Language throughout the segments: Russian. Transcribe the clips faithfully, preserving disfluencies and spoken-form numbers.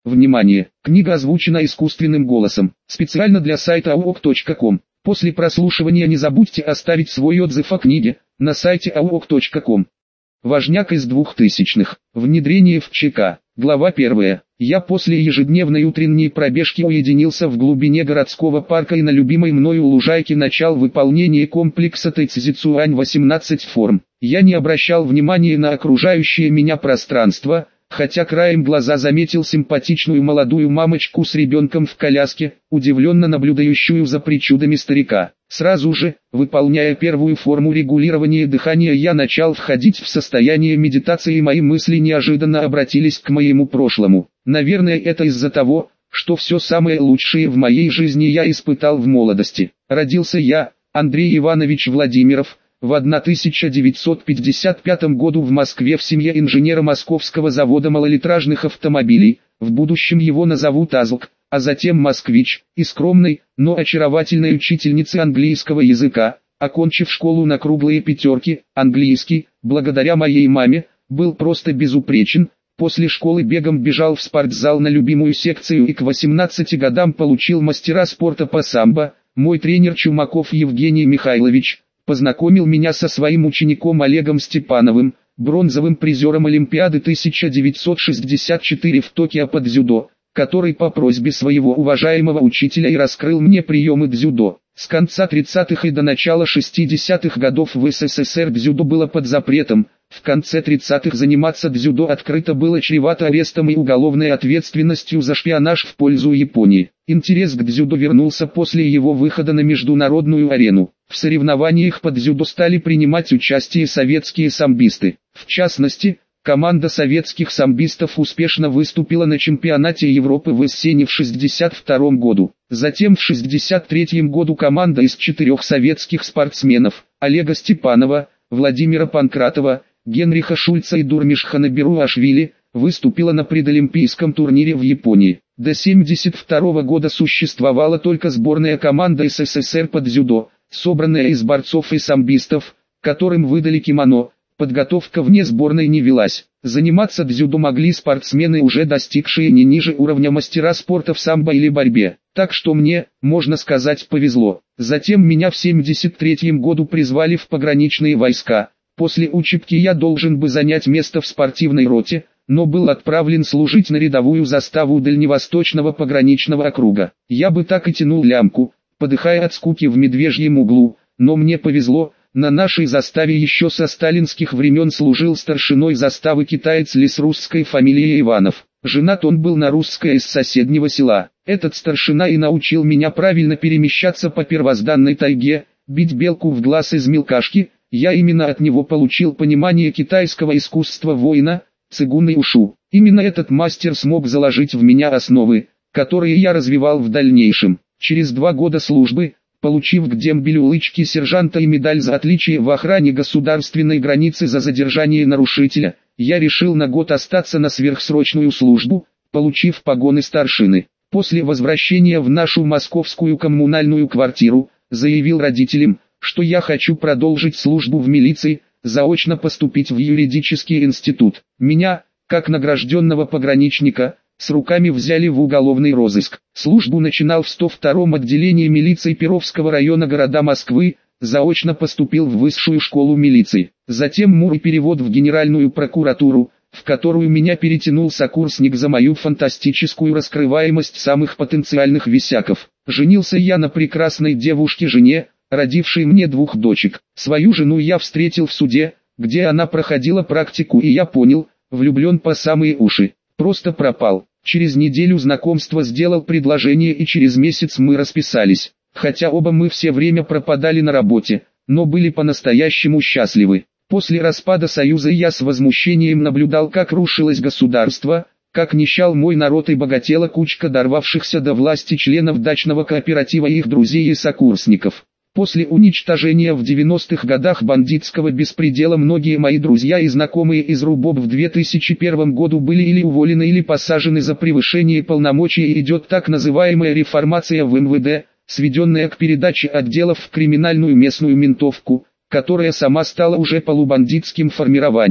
Внимание! Книга озвучена искусственным голосом, специально для сайта ауок точка ком. После прослушивания не забудьте оставить свой отзыв о книге на сайте ауок точка ком. Важняк из двухтысячных. Внедрение в ЧК. Глава первая. Я после ежедневной утренней пробежки уединился в глубине городского парка и на любимой мною лужайке начал выполнение комплекса Тайцзицуань восемнадцать форм. Я не обращал внимания на окружающее меня пространство, хотя краем глаза заметил симпатичную молодую мамочку с ребенком в коляске, удивленно наблюдающую за причудами старика. Сразу же, выполняя первую форму регулирования дыхания, я начал входить в состояние медитации, и мои мысли неожиданно обратились к моему прошлому. Наверное, это из-за того, что все самое лучшее в моей жизни я испытал в молодости. Родился я, Андрей Иванович Владимиров, в тысяча девятьсот пятьдесят пятом году в Москве в семье инженера Московского завода малолитражных автомобилей, в будущем его назовут Азлк, а затем Москвич, и скромной, но очаровательной учительницы английского языка, окончив школу на круглые пятерки. Английский, благодаря моей маме, был просто безупречен. После школы бегом бежал в спортзал на любимую секцию и к восемнадцати годам получил мастера спорта по самбо. Мой тренер Чумаков Евгений Михайлович познакомил меня со своим учеником Олегом Степановым, бронзовым призером Олимпиады тысяча девятьсот шестьдесят четыре в Токио по дзюдо, который по просьбе своего уважаемого учителя и раскрыл мне приемы дзюдо. С конца тридцатых и до начала шестидесятых годов в СССР дзюдо было под запретом. В конце тридцатых заниматься дзюдо открыто было чревато арестом и уголовной ответственностью за шпионаж в пользу Японии. Интерес к дзюдо вернулся после его выхода на международную арену. В соревнованиях по дзюдо стали принимать участие советские самбисты. В частности, команда советских самбистов успешно выступила на чемпионате Европы в Эссене в шестьдесят втором году. Затем в шестьдесят третьем году команда из четырех советских спортсменов – Олега Степанова, Владимира Панкратова, Генриха Шульца и Дурмишхана Беруашвили выступила на предолимпийском турнире в Японии. До семьдесят второго года существовала только сборная команда СССР по дзюдо, собранная из борцов и самбистов, которым выдали кимоно. Подготовка вне сборной не велась. Заниматься дзюдо могли спортсмены, уже достигшие не ниже уровня мастера спорта в самбо или борьбе. Так что мне, можно сказать, повезло. Затем меня в семьдесят третьем году призвали в пограничные войска. После учебки я должен бы занять место в спортивной роте, но был отправлен служить на рядовую заставу Дальневосточного пограничного округа. Я бы так и тянул лямку, подыхая от скуки в медвежьем углу, но мне повезло. На нашей заставе еще со сталинских времен служил старшиной заставы китаец-ли с русской фамилией Иванов. Женат он был на русской из соседнего села. Этот старшина и научил меня правильно перемещаться по первозданной тайге, бить белку в глаз из мелкашки. Я именно от него получил понимание китайского искусства воина, цигун и ушу. Именно этот мастер смог заложить в меня основы, которые я развивал в дальнейшем. Через два года службы, получив к дембелю лычки сержанта и медаль за отличие в охране государственной границы за задержание нарушителя, я решил на год остаться на сверхсрочную службу, получив погоны старшины. После возвращения в нашу московскую коммунальную квартиру, заявил родителям, что я хочу продолжить службу в милиции, заочно поступить в юридический институт. Меня, как награжденного пограничника, с руками взяли в уголовный розыск. Службу начинал в сто втором отделении милиции Перовского района города Москвы, заочно поступил в высшую школу милиции. Затем мур и перевод в Генеральную прокуратуру, в которую меня перетянул сокурсник за мою фантастическую раскрываемость самых потенциальных висяков. Женился я на прекрасной девушке-жене, родившей мне двух дочек. Свою жену я встретил в суде, где она проходила практику, и я понял, влюблен по самые уши. Просто пропал. Через неделю знакомства сделал предложение, и через месяц мы расписались. Хотя оба мы все время пропадали на работе, но были по-настоящему счастливы. После распада Союза я с возмущением наблюдал, как рушилось государство, как нищал мой народ и богатела кучка дорвавшихся до власти членов дачного кооператива и их друзей и сокурсников. После уничтожения в девяностых годах бандитского беспредела многие мои друзья и знакомые из РУБОП в две тысячи первом году были или уволены, или посажены за превышение полномочий, и идет так называемая реформация в эм вэ дэ, сведенная к передаче отделов в криминальную местную ментовку, которая сама стала уже полубандитским формированием.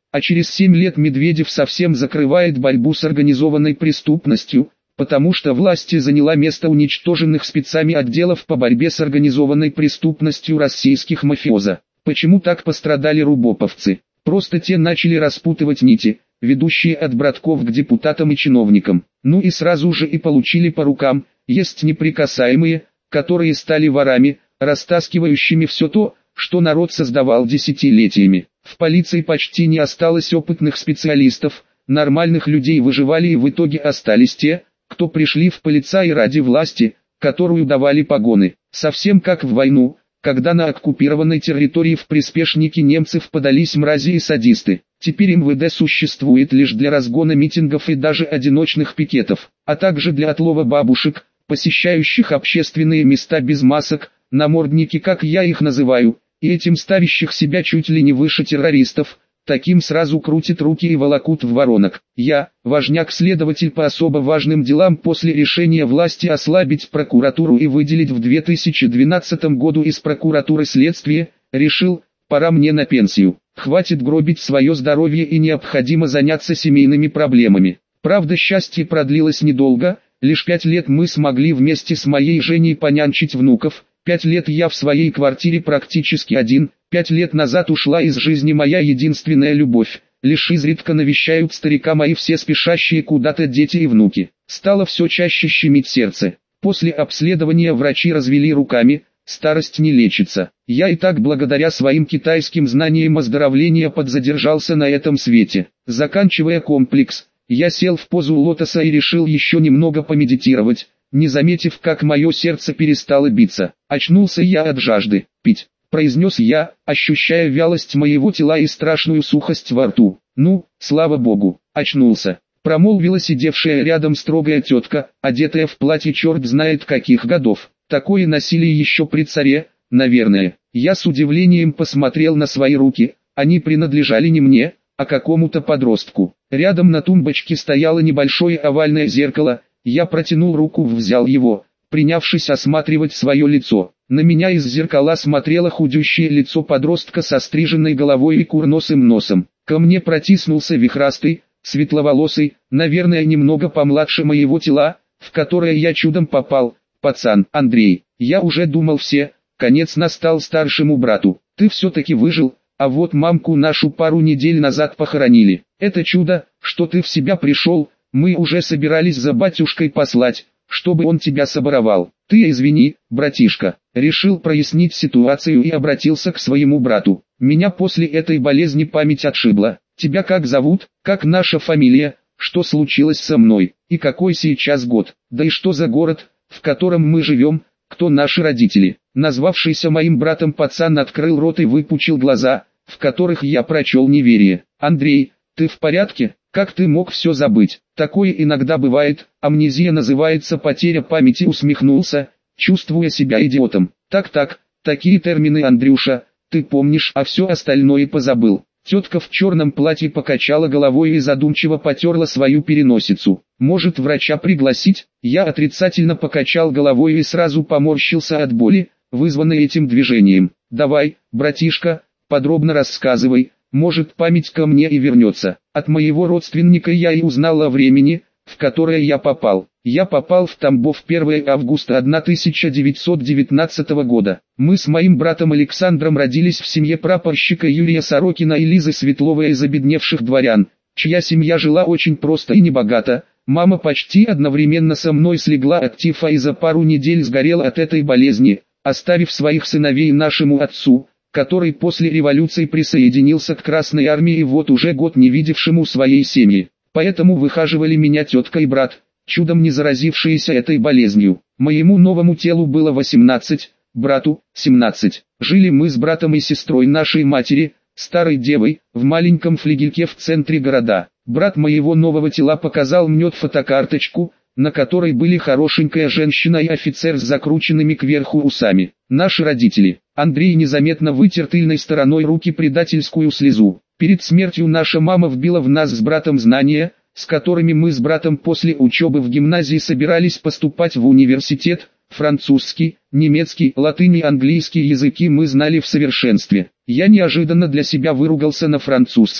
А через семь лет Медведев совсем закрывает борьбу с организованной преступностью, потому что власти заняла место уничтоженных спецами отделов по борьбе с организованной преступностью российских мафиоза. Почему так пострадали рубоповцы? Просто те начали распутывать нити, ведущие от братков к депутатам и чиновникам. Ну и сразу же и получили по рукам. Есть неприкасаемые, которые стали ворами, растаскивающими все то, что народ создавал десятилетиями. В полиции почти не осталось опытных специалистов, нормальных людей выживали и в итоге остались те, кто пришли в полицаи ради власти, которую давали погоны. Совсем как в войну, когда на оккупированной территории в приспешники немцев подались мрази и садисты. Теперь эм вэ дэ существует лишь для разгона митингов и даже одиночных пикетов, а также для отлова бабушек, посещающих общественные места без масок, намордники, как я их называю, и этим ставящих себя чуть ли не выше террористов. Таким сразу крутят руки и волокут в воронок. Я, важняк-следователь по особо важным делам, после решения власти ослабить прокуратуру и выделить в две тысячи двенадцатом году из прокуратуры следствие, решил, пора мне на пенсию. Хватит гробить свое здоровье и необходимо заняться семейными проблемами. Правда, счастье продлилось недолго, лишь пять лет мы смогли вместе с моей Женей понянчить внуков. Пять лет я в своей квартире практически один. Пять лет назад ушла из жизни моя единственная любовь. Лишь изредка навещают старика мои все спешащие куда-то дети и внуки. Стало все чаще щемить сердце. После обследования врачи развели руками, старость не лечится. Я и так благодаря своим китайским знаниям оздоровления подзадержался на этом свете. Заканчивая комплекс, я сел в позу лотоса и решил еще немного помедитировать, не заметив, как мое сердце перестало биться. Очнулся я от жажды. Пить, произнес я, ощущая вялость моего тела и страшную сухость во рту. Ну, слава богу, очнулся. Промолвила сидевшая рядом строгая тетка, одетая в платье черт знает каких годов. Такое носили еще при царе, наверное. Я с удивлением посмотрел на свои руки, они принадлежали не мне, а какому-то подростку. Рядом на тумбочке стояло небольшое овальное зеркало, я протянул руку, взял его, принявшись осматривать свое лицо. На меня из зеркала смотрело худющее лицо подростка со стриженной головой и курносым носом. Ко мне протиснулся вихрастый, светловолосый, наверное немного помладше моего тела, в которое я чудом попал, пацан Андрей. Я уже думал все, конец настал старшему брату. Ты все-таки выжил, а вот мамку нашу пару недель назад похоронили. Это чудо, что ты в себя пришел, мы уже собирались за батюшкой послать, чтобы он тебя соборовал. Ты извини, братишка. Решил прояснить ситуацию и обратился к своему брату. Меня после этой болезни память отшибла. Тебя как зовут, как наша фамилия, что случилось со мной, и какой сейчас год, да и что за город, в котором мы живем, кто наши родители. Назвавшийся моим братом пацан открыл рот и выпучил глаза, в которых я прочел неверие. Андрей, ты в порядке? Как ты мог все забыть? Такое иногда бывает, амнезия называется потеря памяти, усмехнулся, чувствуя себя идиотом. Так-так, такие термины, Андрюша, ты помнишь, а все остальное позабыл. Тетка в черном платье покачала головой и задумчиво потерла свою переносицу. Может, врача пригласить? Я отрицательно покачал головой и сразу поморщился от боли, вызванной этим движением. Давай, братишка, подробно рассказывай. Может, память ко мне и вернется. От моего родственника я и узнал о времени, в которое я попал. Я попал в Тамбов первого августа тысяча девятьсот девятнадцатого года. Мы с моим братом Александром родились в семье прапорщика Юрия Сорокина и Лизы Светловой из обедневших дворян, чья семья жила очень просто и небогато. Мама почти одновременно со мной слегла от тифа и за пару недель сгорела от этой болезни, оставив своих сыновей нашему отцу, который после революции присоединился к Красной армии и вот уже год не видевшему своей семьи. Поэтому выхаживали меня тетка и брат, чудом не заразившиеся этой болезнью. Моему новому телу было восемнадцать, брату семнадцать. Жили мы с братом и сестрой нашей матери, старой девой, в маленьком флигельке в центре города. Брат моего нового тела показал мне фотокарточку, на которой были хорошенькая женщина и офицер с закрученными кверху усами. Наши родители. Андрей незаметно вытер тыльной стороной руки предательскую слезу. Перед смертью наша мама вбила в нас с братом знания, с которыми мы с братом после учебы в гимназии собирались поступать в университет. Французский, немецкий, латынь и английский языки мы знали в совершенстве. Я неожиданно для себя выругался на французском,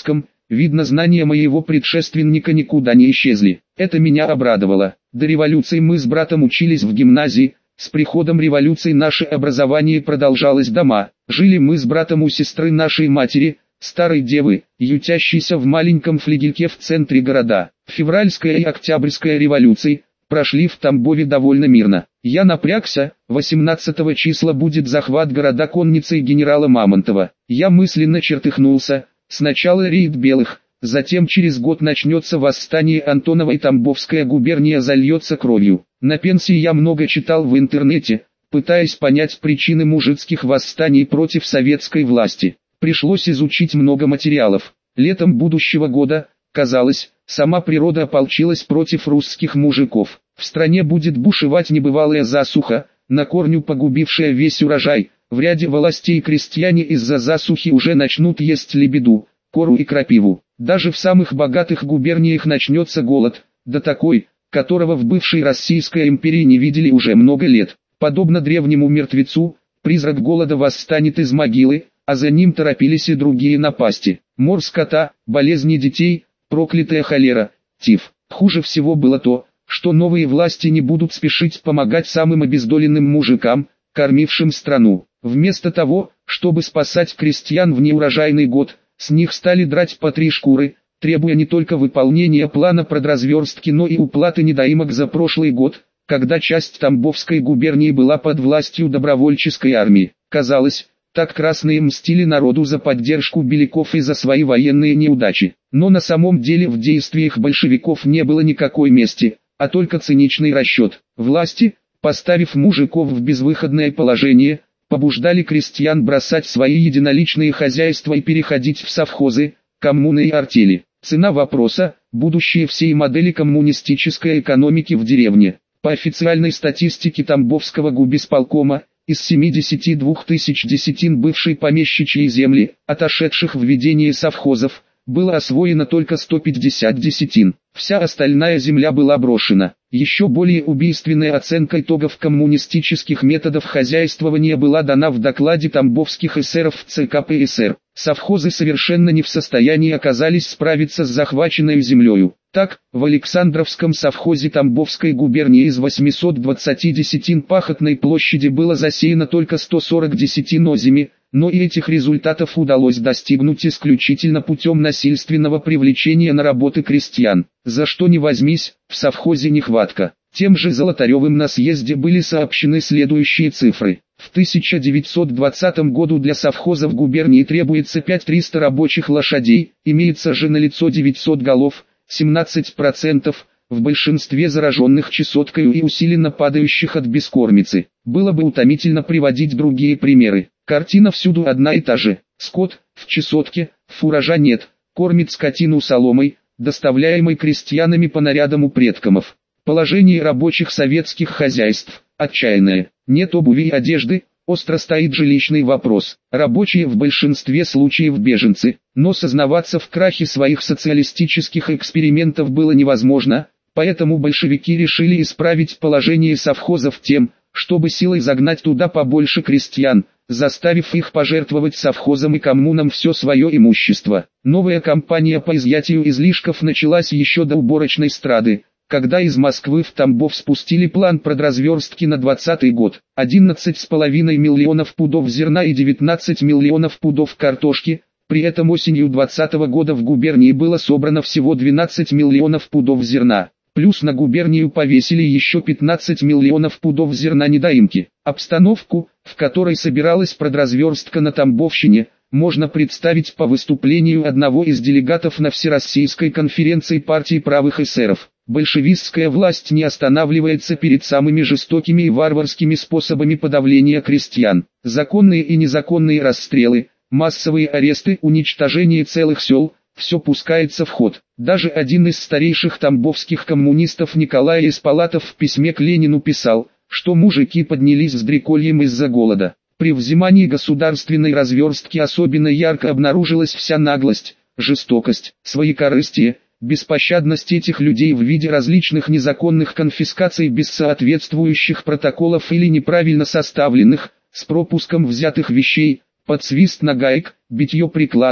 Видно, знания моего предшественника никуда не исчезли. Это меня обрадовало. До революции мы с братом учились в гимназии. С приходом революции наше образование продолжалось дома. Жили мы с братом у сестры нашей матери, старой девы, ютящейся в маленьком флигельке в центре города. Февральская и Октябрьская революции прошли в Тамбове довольно мирно. Я напрягся, восемнадцатого числа будет захват города конницей генерала Мамонтова. Я мысленно чертыхнулся, сначала рейд белых, затем через год начнется восстание Антонова и Тамбовская губерния зальется кровью. На пенсии я много читал в интернете, пытаясь понять причины мужицких восстаний против советской власти. Пришлось изучить много материалов. Летом будущего года, казалось, сама природа ополчилась против русских мужиков. В стране будет бушевать небывалая засуха, на корню погубившая весь урожай. В ряде властей крестьяне из-за засухи уже начнут есть лебеду, кору и крапиву. Даже в самых богатых губерниях начнется голод, да такой, которого в бывшей Российской империи не видели уже много лет. Подобно древнему мертвецу, призрак голода восстанет из могилы, а за ним торопились и другие напасти. Мор скота, болезни детей, проклятая холера, тиф. Хуже всего было то, что новые власти не будут спешить помогать самым обездоленным мужикам, кормившим страну. Вместо того, чтобы спасать крестьян в неурожайный год, с них стали драть по три шкуры, требуя не только выполнения плана продразверстки, но и уплаты недоимок за прошлый год, когда часть Тамбовской губернии была под властью добровольческой армии. Казалось, так красные мстили народу за поддержку беляков и за свои военные неудачи. Но на самом деле в действиях большевиков не было никакой мести, а только циничный расчет. Власти, поставив мужиков в безвыходное положение, побуждали крестьян бросать свои единоличные хозяйства и переходить в совхозы, коммуны и артели. Цена вопроса – будущее всей модели коммунистической экономики в деревне. По официальной статистике Тамбовского губисполкома, из семидесяти двух тысяч десятин бывшей помещичьей земли, отошедших в ведение совхозов, было освоено только сто пятьдесят десятин. Вся остальная земля была брошена. Еще более убийственная оценка итогов коммунистических методов хозяйствования была дана в докладе тамбовских эсеров в ЦК ПСР. Совхозы совершенно не в состоянии оказались справиться с захваченной землею. Так, в Александровском совхозе Тамбовской губернии из восьмисот двадцати десятин пахотной площади было засеяно только сто сорок десятин озими, но и этих результатов удалось достигнуть исключительно путем насильственного привлечения на работы крестьян. За что ни возьмись, в совхозе нехватка. Тем же Золотаревым на съезде были сообщены следующие цифры. В тысяча девятьсот двадцатом году для совхоза в губернии требуется пять тысяч триста рабочих лошадей, имеется же налицо девятьсот голов, семнадцать процентов, в большинстве зараженных чесоткою и усиленно падающих от бескормицы. Было бы утомительно приводить другие примеры. Картина всюду одна и та же. Скот в чесотке, фуража нет, кормит скотину соломой, доставляемой крестьянами по нарядам у предкомов. Положение рабочих советских хозяйств отчаянное. Нет обуви и одежды, остро стоит жилищный вопрос. Рабочие в большинстве случаев беженцы, но сознаваться в крахе своих социалистических экспериментов было невозможно, поэтому большевики решили исправить положение совхозов тем, чтобы силой загнать туда побольше крестьян, заставив их пожертвовать совхозам и коммунам все свое имущество. Новая кампания по изъятию излишков началась еще до уборочной страды, когда из Москвы в Тамбов спустили план продразверстки на двадцатый год. одиннадцать с половиной миллионов пудов зерна и девятнадцать миллионов пудов картошки, при этом осенью двадцатого года в губернии было собрано всего двенадцать миллионов пудов зерна. Плюс на губернию повесили еще пятнадцать миллионов пудов зерна недоимки. Обстановку, в которой собиралась продразверстка на Тамбовщине, можно представить по выступлению одного из делегатов на Всероссийской конференции партии правых эсеров. Большевистская власть не останавливается перед самыми жестокими и варварскими способами подавления крестьян. Законные и незаконные расстрелы, массовые аресты, уничтожение целых сел – все пускается в ход. Даже один из старейших тамбовских коммунистов Николай Испалатов в письме к Ленину писал, что мужики поднялись с дрекольем из-за голода. При взимании государственной разверстки особенно ярко обнаружилась вся наглость, жестокость, своекорыстие, беспощадность этих людей в виде различных незаконных конфискаций без соответствующих протоколов или неправильно составленных, с пропуском взятых вещей, под свист нагаек, битье прикладами,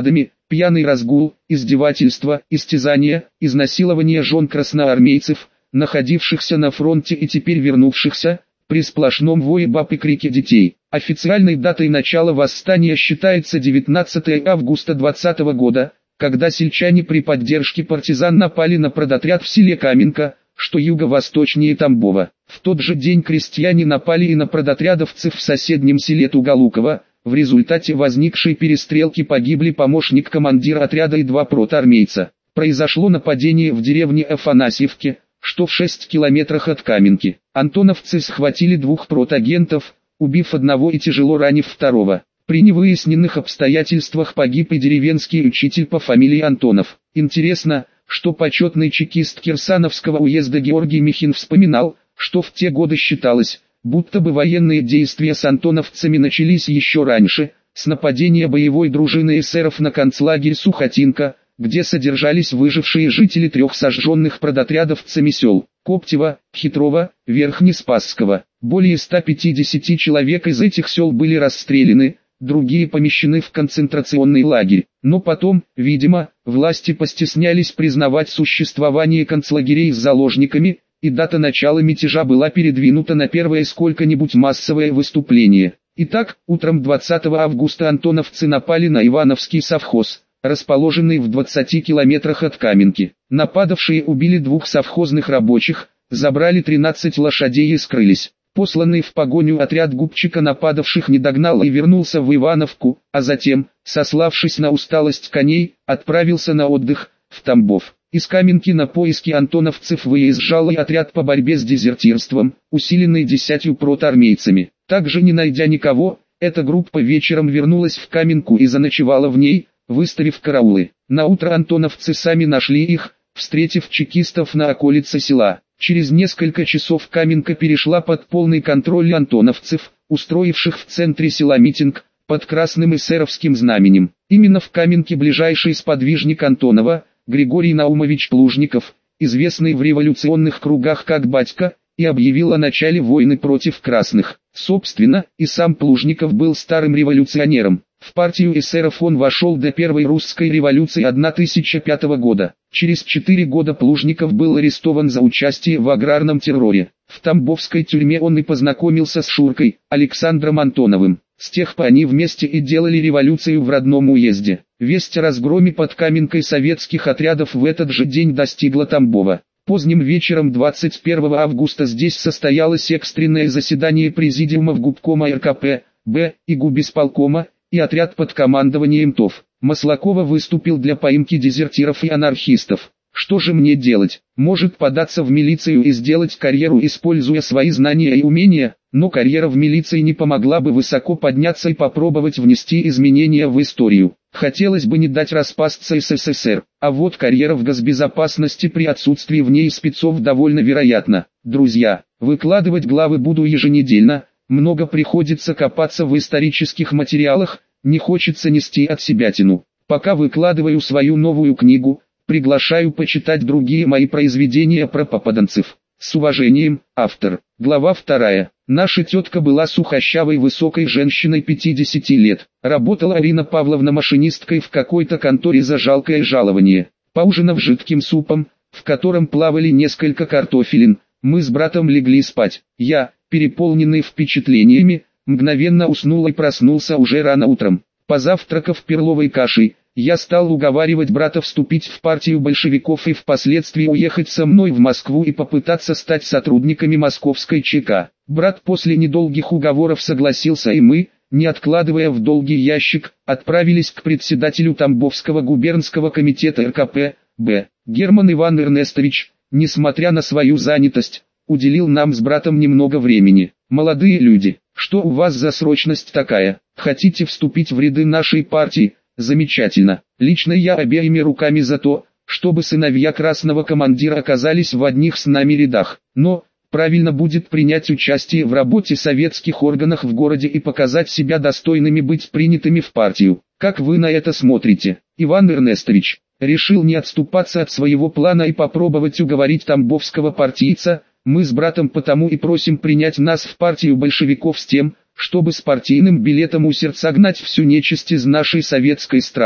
пьяный разгул, издевательства, истязания, изнасилование жен красноармейцев, находившихся на фронте и теперь вернувшихся, при сплошном вое баб и крике детей. Официальной датой начала восстания считается девятнадцатое августа двадцатого года, когда сельчане при поддержке партизан напали на продотряд в селе Каменка, что юго-восточнее Тамбова. В тот же день крестьяне напали и на продотрядовцев в соседнем селе Туголуково. В результате возникшей перестрелки погибли помощник командира отряда и два протоармейца. Произошло нападение в деревне Афанасьевке, что в шести километрах от Каменки. Антоновцы схватили двух протагентов, убив одного и тяжело ранив второго. При невыясненных обстоятельствах погиб и деревенский учитель по фамилии Антонов. Интересно, что почетный чекист Кирсановского уезда Георгий Михин вспоминал, что в те годы считалось, будто бы военные действия с антоновцами начались еще раньше, с нападения боевой дружины эсеров на концлагерь Сухотинка, где содержались выжившие жители трех сожженных продотрядовцами сел Коптева, Хитрова, Верхнеспасского. Более ста пятидесяти человек из этих сел были расстреляны, другие помещены в концентрационный лагерь. Но потом, видимо, власти постеснялись признавать существование концлагерей с заложниками, и дата начала мятежа была передвинута на первое сколько-нибудь массовое выступление. Итак, утром двадцатого августа антоновцы напали на Ивановский совхоз, расположенный в двадцати километрах от Каменки. Нападавшие убили двух совхозных рабочих, забрали тринадцать лошадей и скрылись. Посланный в погоню отряд Губчика нападавших не догнал и вернулся в Ивановку, а затем, сославшись на усталость коней, отправился на отдых, в Тамбов. Из Каменки на поиски антоновцев выезжал и отряд по борьбе с дезертирством, усиленный десятью протоармейцами. Также не найдя никого, эта группа вечером вернулась в Каменку и заночевала в ней, выставив караулы. Наутро антоновцы сами нашли их, встретив чекистов на околице села. Через несколько часов Каменка перешла под полный контроль антоновцев, устроивших в центре села митинг, под красным эсеровским знаменем. Именно в Каменке ближайший сподвижник Антонова, Григорий Наумович Плужников, известный в революционных кругах как «Батька», и объявил о начале войны против красных. Собственно, и сам Плужников был старым революционером. В партию эсеров он вошел до первой русской революции тысяча девятьсот пятого года. Через четыре года Плужников был арестован за участие в аграрном терроре. В Тамбовской тюрьме он и познакомился с Шуркой, Александром Антоновым. С тех пор они вместе и делали революцию в родном уезде. Весть о разгроме под Каменкой советских отрядов в этот же день достигла Тамбова. Поздним вечером двадцать первого августа здесь состоялось экстренное заседание президиумов губкома эр ка пэ, бэ и губисполкома, и отряд под командованием ТОВ. Маслакова выступил для поимки дезертиров и анархистов. Что же мне делать? Может податься в милицию и сделать карьеру, используя свои знания и умения, но карьера в милиции не помогла бы высоко подняться и попробовать внести изменения в историю. Хотелось бы не дать распасться эс эс эс эр, а вот карьера в госбезопасности при отсутствии в ней спецов довольно вероятна. Друзья, выкладывать главы буду еженедельно, много приходится копаться в исторических материалах, не хочется нести от себятину. Пока выкладываю свою новую книгу, приглашаю почитать другие мои произведения про попаданцев. С уважением, автор. Глава вторая. Наша тетка была сухощавой высокой женщиной пятидесяти лет. Работала Арина Павловна машинисткой в какой-то конторе за жалкое жалование. Поужинав жидким супом, в котором плавали несколько картофелин, мы с братом легли спать. Я, переполненный впечатлениями, мгновенно уснул и проснулся уже рано утром. Позавтракав перловой кашей, я стал уговаривать брата вступить в партию большевиков и впоследствии уехать со мной в Москву и попытаться стать сотрудниками московской ЧК. Брат после недолгих уговоров согласился, и мы, не откладывая в долгий ящик, отправились к председателю Тамбовского губернского комитета эр ка пэ, бэ. Герман Иван Эрнестович, несмотря на свою занятость, уделил нам с братом немного времени. Молодые люди, что у вас за срочность такая? Хотите вступить в ряды нашей партии? Замечательно. Лично я обеими руками за то, чтобы сыновья красного командира оказались в одних с нами рядах. Но, правильно будет принять участие в работе советских органов в городе и показать себя достойными быть принятыми в партию. Как вы на это смотрите, Иван Эрнестович? Решил не отступаться от своего плана и попробовать уговорить тамбовского партийца. Мы с братом потому и просим принять нас в партию большевиков с тем, чтобы с партийным билетом у сердца гнать всю нечисть из нашей советской страны.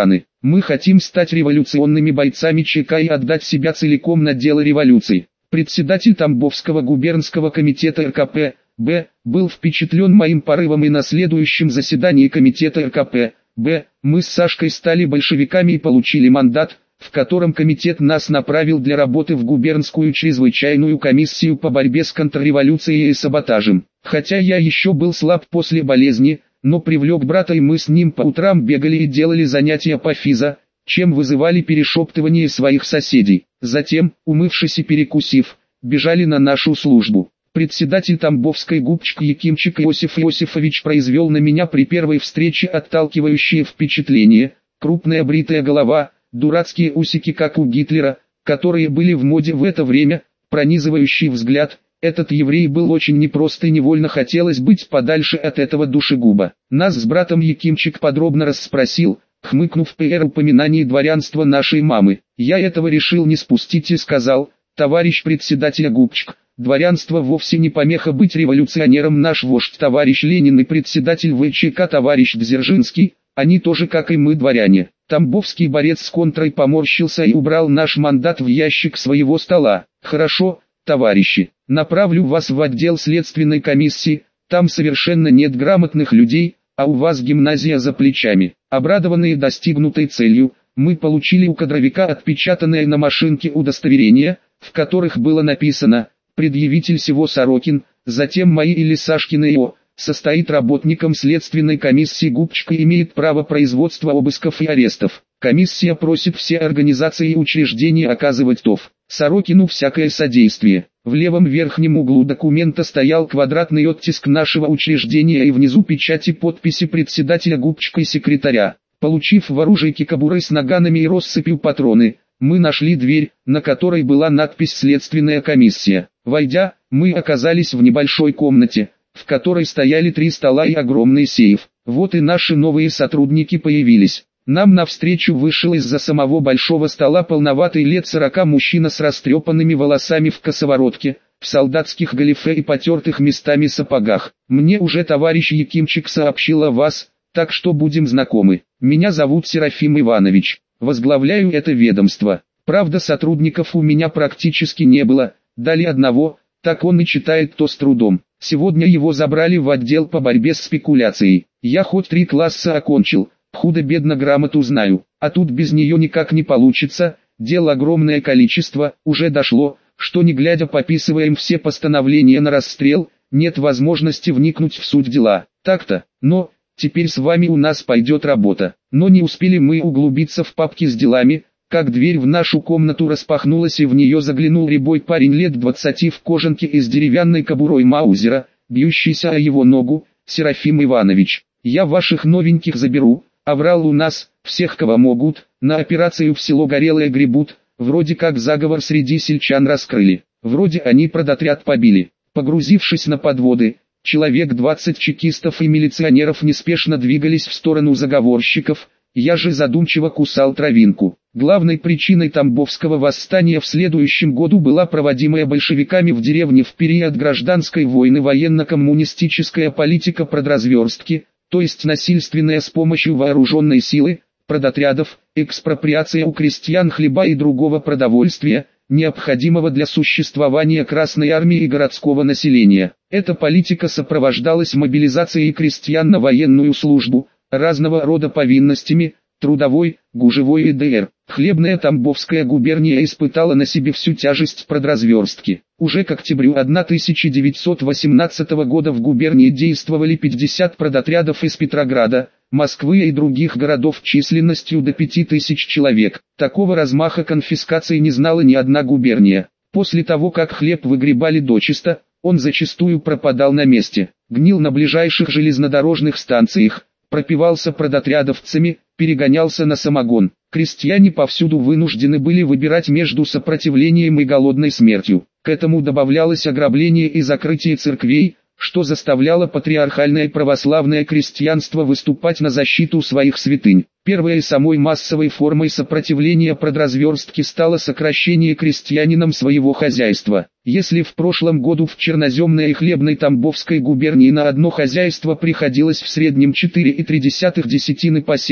Мы хотим стать революционными бойцами ЧК и отдать себя целиком на дело революции. Председатель Тамбовского губернского комитета эр ка пэ бэ был впечатлен моим порывом, и на следующем заседании комитета эр ка пэ бэ мы с Сашкой стали большевиками и получили мандат, в котором комитет нас направил для работы в губернскую чрезвычайную комиссию по борьбе с контрреволюцией и саботажем. Хотя я еще был слаб после болезни, но привлек брата, и мы с ним по утрам бегали и делали занятия по физа, чем вызывали перешептывание своих соседей. Затем, умывшись и перекусив, бежали на нашу службу. Председатель Тамбовской губчик Якимчик Иосиф Иосифович произвел на меня при первой встрече отталкивающее впечатление: крупная бритая голова, дурацкие усики, как у Гитлера, которые были в моде в это время, пронизывающий взгляд. Этот еврей был очень непрост, и невольно хотелось быть подальше от этого душегуба. Нас с братом Якимчик подробно расспросил, хмыкнув при упоминании дворянства нашей мамы. Я этого решил не спустить и сказал: товарищ председатель Губчик, дворянство вовсе не помеха быть революционером. Наш вождь товарищ Ленин и председатель вэ че ка товарищ Дзержинский, они тоже, как и мы, дворяне. Тамбовский борец с контрой поморщился и убрал наш мандат в ящик своего стола. Хорошо, товарищи, направлю вас в отдел следственной комиссии, там совершенно нет грамотных людей, а у вас гимназия за плечами. Обрадованные достигнутой целью, мы получили у кадровика отпечатанное на машинке удостоверение, в которых было написано: предъявитель сего Сорокин, затем мои или Сашкины ИО, состоит работником следственной комиссии Губчика и имеет право производства обысков и арестов. Комиссия просит все организации и учреждения оказывать ТОВ Сорокину всякое содействие. В левом верхнем углу документа стоял квадратный оттиск нашего учреждения и внизу печати подписи председателя Губчика и секретаря. Получив в оружейке кобуры с наганами и россыпью патроны, мы нашли дверь, на которой была надпись «Следственная комиссия». Войдя, мы оказались в небольшой комнате, в которой стояли три стола и огромный сейф. Вот и наши новые сотрудники появились. Нам навстречу вышел из-за самого большого стола полноватый лет сорока мужчина с растрепанными волосами в косоворотке, в солдатских галифе и потертых местами сапогах. «Мне уже товарищ Якимчик сообщил о вас, так что будем знакомы. Меня зовут Серафим Иванович, возглавляю это ведомство. Правда, сотрудников у меня практически не было, дали одного, так он и читает то с трудом. Сегодня его забрали в отдел по борьбе с спекуляцией. Я хоть три класса окончил, худо-бедно грамоту знаю, а тут без нее никак не получится, дел огромное количество, уже дошло, что не глядя пописываем все постановления на расстрел, нет возможности вникнуть в суть дела. Так-то, но, теперь с вами у нас пойдет работа. Но не успели мы углубиться в папки с делами, как дверь в нашу комнату распахнулась, и в нее заглянул рябой парень лет двадцати в кожанке и с деревянной кобурой маузера, бьющийся о его ногу. Серафим Иванович, я ваших новеньких заберу, аврал у нас, всех кого могут, на операцию в село Горелое гребут, вроде как заговор среди сельчан раскрыли, вроде они продотряд побили. Погрузившись на подводы, человек двадцать чекистов и милиционеров неспешно двигались в сторону заговорщиков, я же задумчиво кусал травинку. Главной причиной Тамбовского восстания в следующем году была проводимая большевиками в деревне в период гражданской войны военно-коммунистическая политика продразверстки, то есть насильственная с помощью вооруженной силы, продотрядов, экспроприация у крестьян хлеба и другого продовольствия, необходимого для существования Красной Армии и городского населения. Эта политика сопровождалась мобилизацией крестьян на военную службу, разного рода повинностями, трудовой, гужевой и дэ эр. Хлебная Тамбовская губерния испытала на себе всю тяжесть продразверстки. Уже к октябрю тысяча девятьсот восемнадцатого года в губернии действовали пятьдесят продотрядов из Петрограда, Москвы и других городов численностью до пяти тысяч человек. Такого размаха конфискации не знала ни одна губерния. После того, как хлеб выгребали дочисто, он зачастую пропадал на месте, гнил на ближайших железнодорожных станциях, пропивался продотрядовцами, перегонялся на самогон. Крестьяне повсюду вынуждены были выбирать между сопротивлением и голодной смертью. К этому добавлялось ограбление и закрытие церквей, что заставляло патриархальное православное крестьянство выступать на защиту своих святынь. Первой и самой массовой формой сопротивления продразверстки стало сокращение крестьянином своего хозяйства. Если в прошлом году в черноземной и хлебной Тамбовской губернии на одно хозяйство приходилось в среднем четыре и три десятых десятины посева,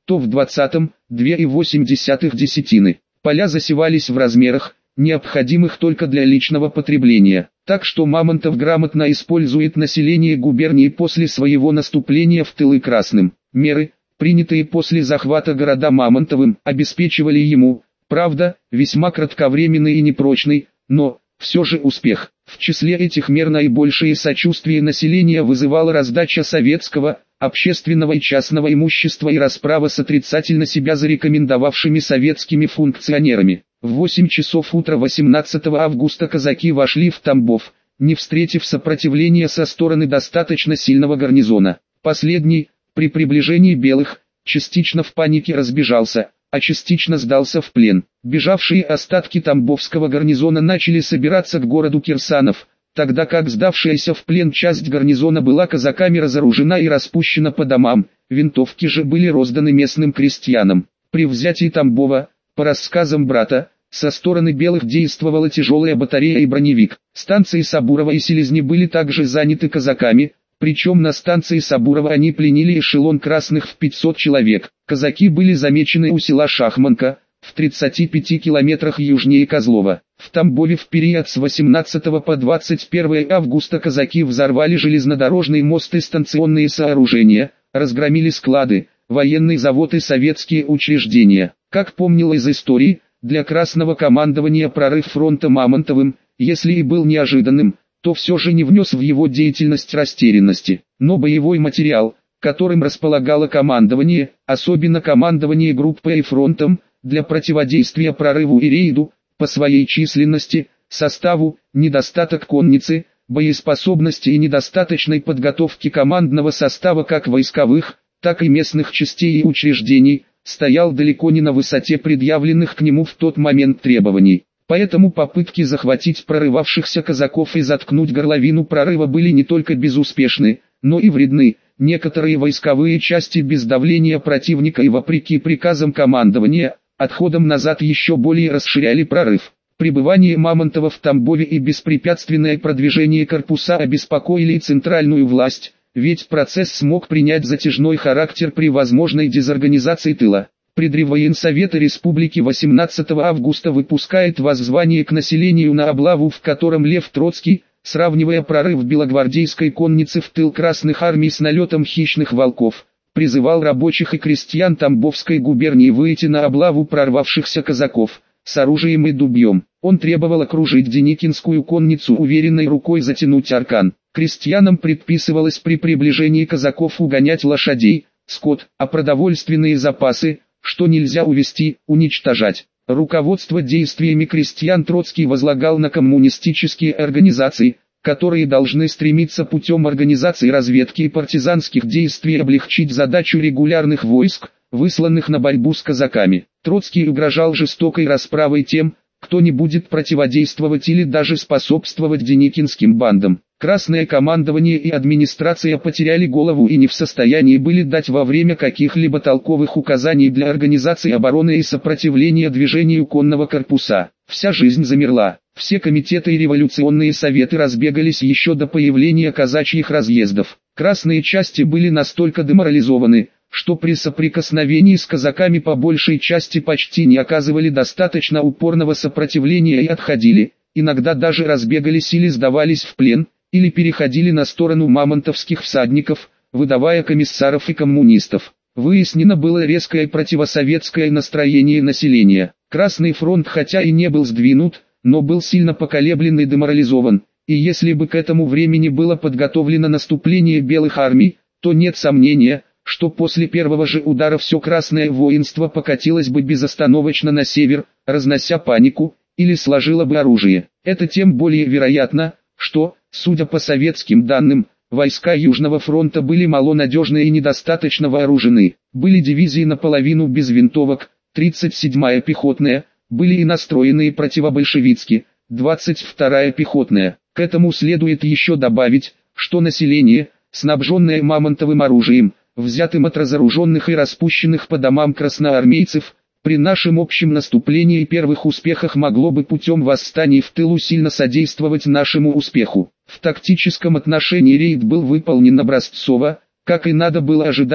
то в двадцатом – две целых восемь десятых десятины. Поля засевались в размерах, необходимых только для личного потребления. Так что Мамонтов грамотно использует население губернии после своего наступления в тылы красным. Меры, принятые после захвата города Мамонтовым, обеспечивали ему, правда, весьма кратковременный и непрочный, но все же успех. В числе этих мер наибольшее сочувствие населения вызывала раздача советского, общественного и частного имущества и расправа с отрицательно себя зарекомендовавшими советскими функционерами. В восемь часов утра восемнадцатого августа казаки вошли в Тамбов, не встретив сопротивления со стороны достаточно сильного гарнизона. Последний, при приближении белых, частично в панике разбежался, а частично сдался в плен. Бежавшие остатки Тамбовского гарнизона начали собираться к городу Кирсанов, тогда как сдавшаяся в плен часть гарнизона была казаками разоружена и распущена по домам, винтовки же были розданы местным крестьянам. При взятии Тамбова, по рассказам брата, со стороны белых действовала тяжелая батарея и броневик. Станции Сабурова и Селезни были также заняты казаками, причем на станции Сабурова они пленили эшелон красных в пятьсот человек. Казаки были замечены у села Шахманка, в тридцати пяти километрах южнее Козлова. В Тамбове в период с восемнадцатого по двадцать первое августа казаки взорвали железнодорожный мост и станционные сооружения, разгромили склады, военный завод и советские учреждения. Как помнил из истории, для Красного командования прорыв фронта Мамонтовым, если и был неожиданным, то все же не внес в его деятельность растерянности. Но боевой материал, которым располагало командование, особенно командование группой и фронтом, для противодействия прорыву и рейду, по своей численности, составу, недостаток конницы, боеспособности и недостаточной подготовки командного состава как войсковых, так и местных частей и учреждений, стоял далеко не на высоте предъявленных к нему в тот момент требований. Поэтому попытки захватить прорывавшихся казаков и заткнуть горловину прорыва были не только безуспешны, но и вредны. Некоторые войсковые части без давления противника и вопреки приказам командования, отходом назад еще более расширяли прорыв. Пребывание Мамонтова в Тамбове и беспрепятственное продвижение корпуса обеспокоили и центральную власть, ведь процесс смог принять затяжной характер при возможной дезорганизации тыла. Предревоенсовет Республики восемнадцатого августа выпускает воззвание к населению на облаву, в котором Лев Троцкий, сравнивая прорыв белогвардейской конницы в тыл Красных армий с налетом хищных волков, призывал рабочих и крестьян Тамбовской губернии выйти на облаву прорвавшихся казаков, с оружием и дубьем. Он требовал окружить Деникинскую конницу уверенной рукой, затянуть аркан. Крестьянам предписывалось при приближении казаков угонять лошадей, скот, а продовольственные запасы, что нельзя увезти, уничтожать. Руководство действиями крестьян Троцкий возлагал на коммунистические организации, которые должны стремиться путем организации разведки и партизанских действий облегчить задачу регулярных войск, высланных на борьбу с казаками. Троцкий угрожал жестокой расправой тем, кто не будет противодействовать или даже способствовать деникинским бандам. Красное командование и администрация потеряли голову и не в состоянии были дать во время каких-либо толковых указаний для организации обороны и сопротивления движению конного корпуса. Вся жизнь замерла. Все комитеты и революционные советы разбегались еще до появления казачьих разъездов. Красные части были настолько деморализованы, что при соприкосновении с казаками по большей части почти не оказывали достаточно упорного сопротивления и отходили, иногда даже разбегались или сдавались в плен, или переходили на сторону мамонтовских всадников, выдавая комиссаров и коммунистов. Выяснено было резкое противосоветское настроение населения. Красный фронт хотя и не был сдвинут, но был сильно поколеблен и деморализован, и если бы к этому времени было подготовлено наступление белых армий, то нет сомнения, что после первого же удара все красное воинство покатилось бы безостановочно на север, разнося панику, или сложило бы оружие. Это тем более вероятно, что, судя по советским данным, войска Южного фронта были малонадежны и недостаточно вооружены. Были дивизии наполовину без винтовок, тридцать седьмая пехотная, были и настроенные противобольшевицки, двадцать вторая пехотная. К этому следует еще добавить, что население, снабженное Мамонтовым оружием, взятым от разоруженных и распущенных по домам красноармейцев, при нашем общем наступлении и первых успехах могло бы путем восстаний в тылу сильно содействовать нашему успеху. В тактическом отношении рейд был выполнен образцово, как и надо было ожидать,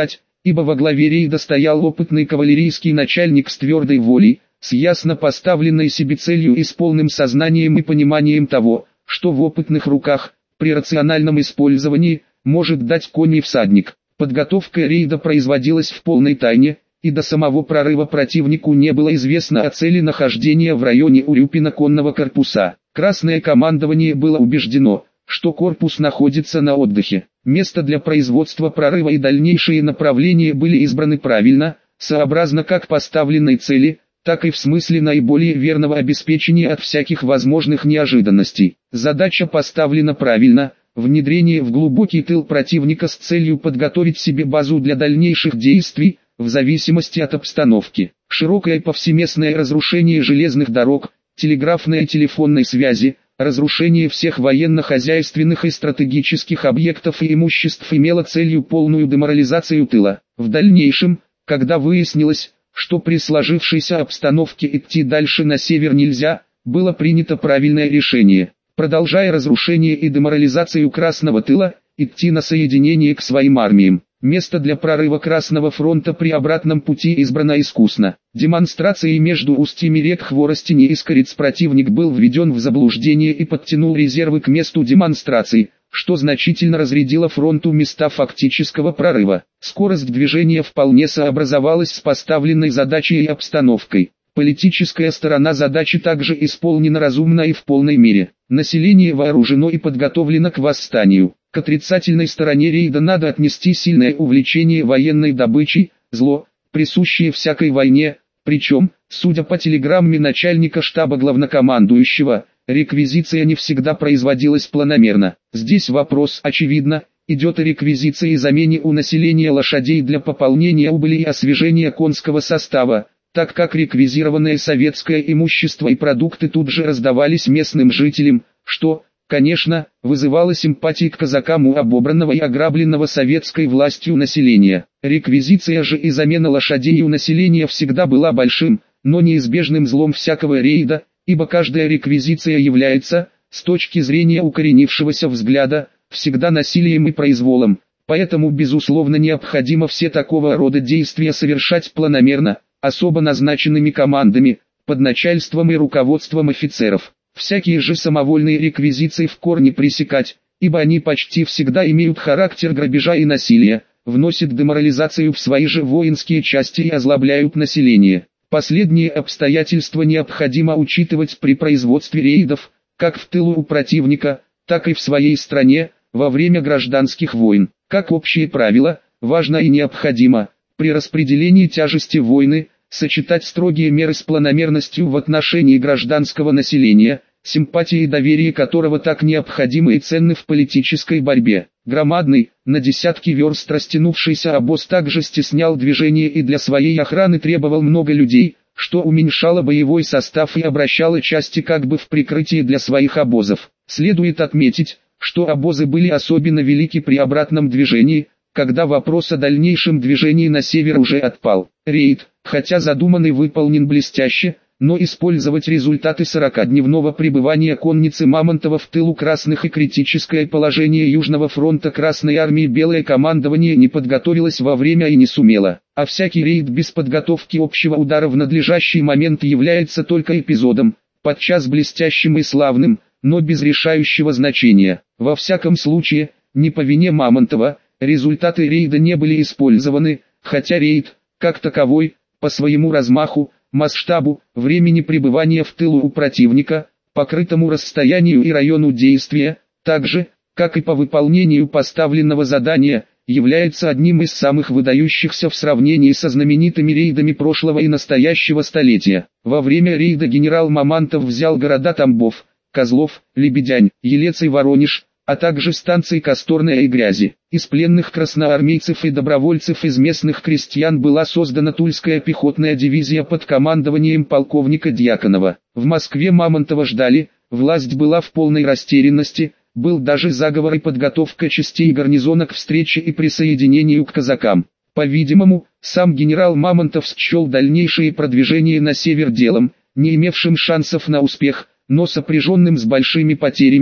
ибо во главе рейда стоял опытный кавалерийский начальник с твердой волей, с ясно поставленной себе целью и с полным сознанием и пониманием того, что в опытных руках, при рациональном использовании, может дать конь и всадник. Подготовка рейда производилась в полной тайне, и до самого прорыва противнику не было известно о цели нахождения в районе Урюпина конного корпуса. Красное командование было убеждено, что корпус находится на отдыхе. Место для производства прорыва и дальнейшие направления были избраны правильно, сообразно как поставленной цели, так и в смысле наиболее верного обеспечения от всяких возможных неожиданностей. Задача поставлена правильно: внедрение в глубокий тыл противника с целью подготовить себе базу для дальнейших действий, в зависимости от обстановки. Широкое повсеместное разрушение железных дорог, телеграфной и телефонной связи, разрушение всех военно-хозяйственных и стратегических объектов и имуществ имело целью полную деморализацию тыла. В дальнейшем, когда выяснилось, что при сложившейся обстановке идти дальше на север нельзя, было принято правильное решение, продолжая разрушение и деморализацию Красного тыла, идти на соединение к своим армиям. Место для прорыва Красного фронта при обратном пути избрано искусно. Демонстрацией между устьями рек Хворостень и Искорец противник был введен в заблуждение и подтянул резервы к месту демонстрации, что значительно разрядило фронту места фактического прорыва. Скорость движения вполне сообразовалась с поставленной задачей и обстановкой. Политическая сторона задачи также исполнена разумно и в полной мере. Население вооружено и подготовлено к восстанию. К отрицательной стороне рейда надо отнести сильное увлечение военной добычей, зло, присущее всякой войне, причем, судя по телеграмме начальника штаба главнокомандующего, реквизиция не всегда производилась планомерно. Здесь вопрос, очевидно, идет о реквизиции и замене у населения лошадей для пополнения убыли и освежения конского состава, так как реквизированное советское имущество и продукты тут же раздавались местным жителям, что, конечно, вызывало симпатии к казакам у обобранного и ограбленного советской властью населения. Реквизиция же и замена лошадей у населения всегда была большим, но неизбежным злом всякого рейда, ибо каждая реквизиция является, с точки зрения укоренившегося взгляда, всегда насилием и произволом, поэтому безусловно необходимо все такого рода действия совершать планомерно, особо назначенными командами, под начальством и руководством офицеров. Всякие же самовольные реквизиции в корне пресекать, ибо они почти всегда имеют характер грабежа и насилия, вносят деморализацию в свои же воинские части и озлобляют население. Последние обстоятельства необходимо учитывать при производстве рейдов, как в тылу у противника, так и в своей стране, во время гражданских войн. Как общее правило, важно и необходимо, при распределении тяжести войны, сочетать строгие меры с планомерностью в отношении гражданского населения, симпатии и доверие которого так необходимы и ценны в политической борьбе. Громадный, на десятки верст растянувшийся обоз также стеснял движение и для своей охраны требовал много людей, что уменьшало боевой состав и обращало части как бы в прикрытие для своих обозов. Следует отметить, что обозы были особенно велики при обратном движении, когда вопрос о дальнейшем движении на север уже отпал. Рейд, хотя задуман и выполнен блестяще, но использовать результаты сорокадневного пребывания конницы Мамонтова в тылу красных и критическое положение Южного фронта Красной армии белое командование не подготовилось во время и не сумело, а всякий рейд без подготовки общего удара в надлежащий момент является только эпизодом, подчас блестящим и славным, но без решающего значения. Во всяком случае, не по вине Мамонтова, результаты рейда не были использованы, хотя рейд, как таковой, по своему размаху, масштабу, времени пребывания в тылу у противника, покрытому расстоянию и району действия, так же, как и по выполнению поставленного задания, является одним из самых выдающихся в сравнении со знаменитыми рейдами прошлого и настоящего столетия. Во время рейда генерал Мамонтов взял города Тамбов, Козлов, Лебедянь, Елец и Воронеж, а также станции Косторная и Грязи. Из пленных красноармейцев и добровольцев из местных крестьян была создана Тульская пехотная дивизия под командованием полковника Дьяконова. В Москве Мамонтова ждали, власть была в полной растерянности, был даже заговор и подготовка частей гарнизона к встрече и присоединению к казакам. По-видимому, сам генерал Мамонтов счел дальнейшее продвижение на север делом, не имевшим шансов на успех, но сопряженным с большими потерями,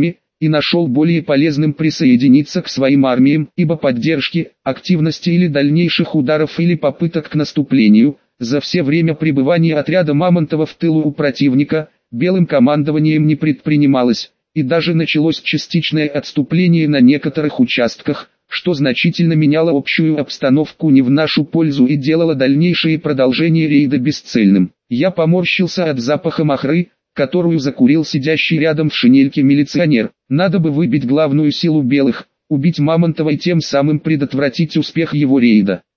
и нашел более полезным присоединиться к своим армиям, ибо поддержки, активности или дальнейших ударов или попыток к наступлению, за все время пребывания отряда Мамонтова в тылу у противника, белым командованием не предпринималось, и даже началось частичное отступление на некоторых участках, что значительно меняло общую обстановку не в нашу пользу и делало дальнейшее продолжение рейда бесцельным. Я поморщился от запаха махры, которую закурил сидящий рядом в шинельке милиционер. Надо бы выбить главную силу белых, убить Мамонтова и тем самым предотвратить успех его рейда.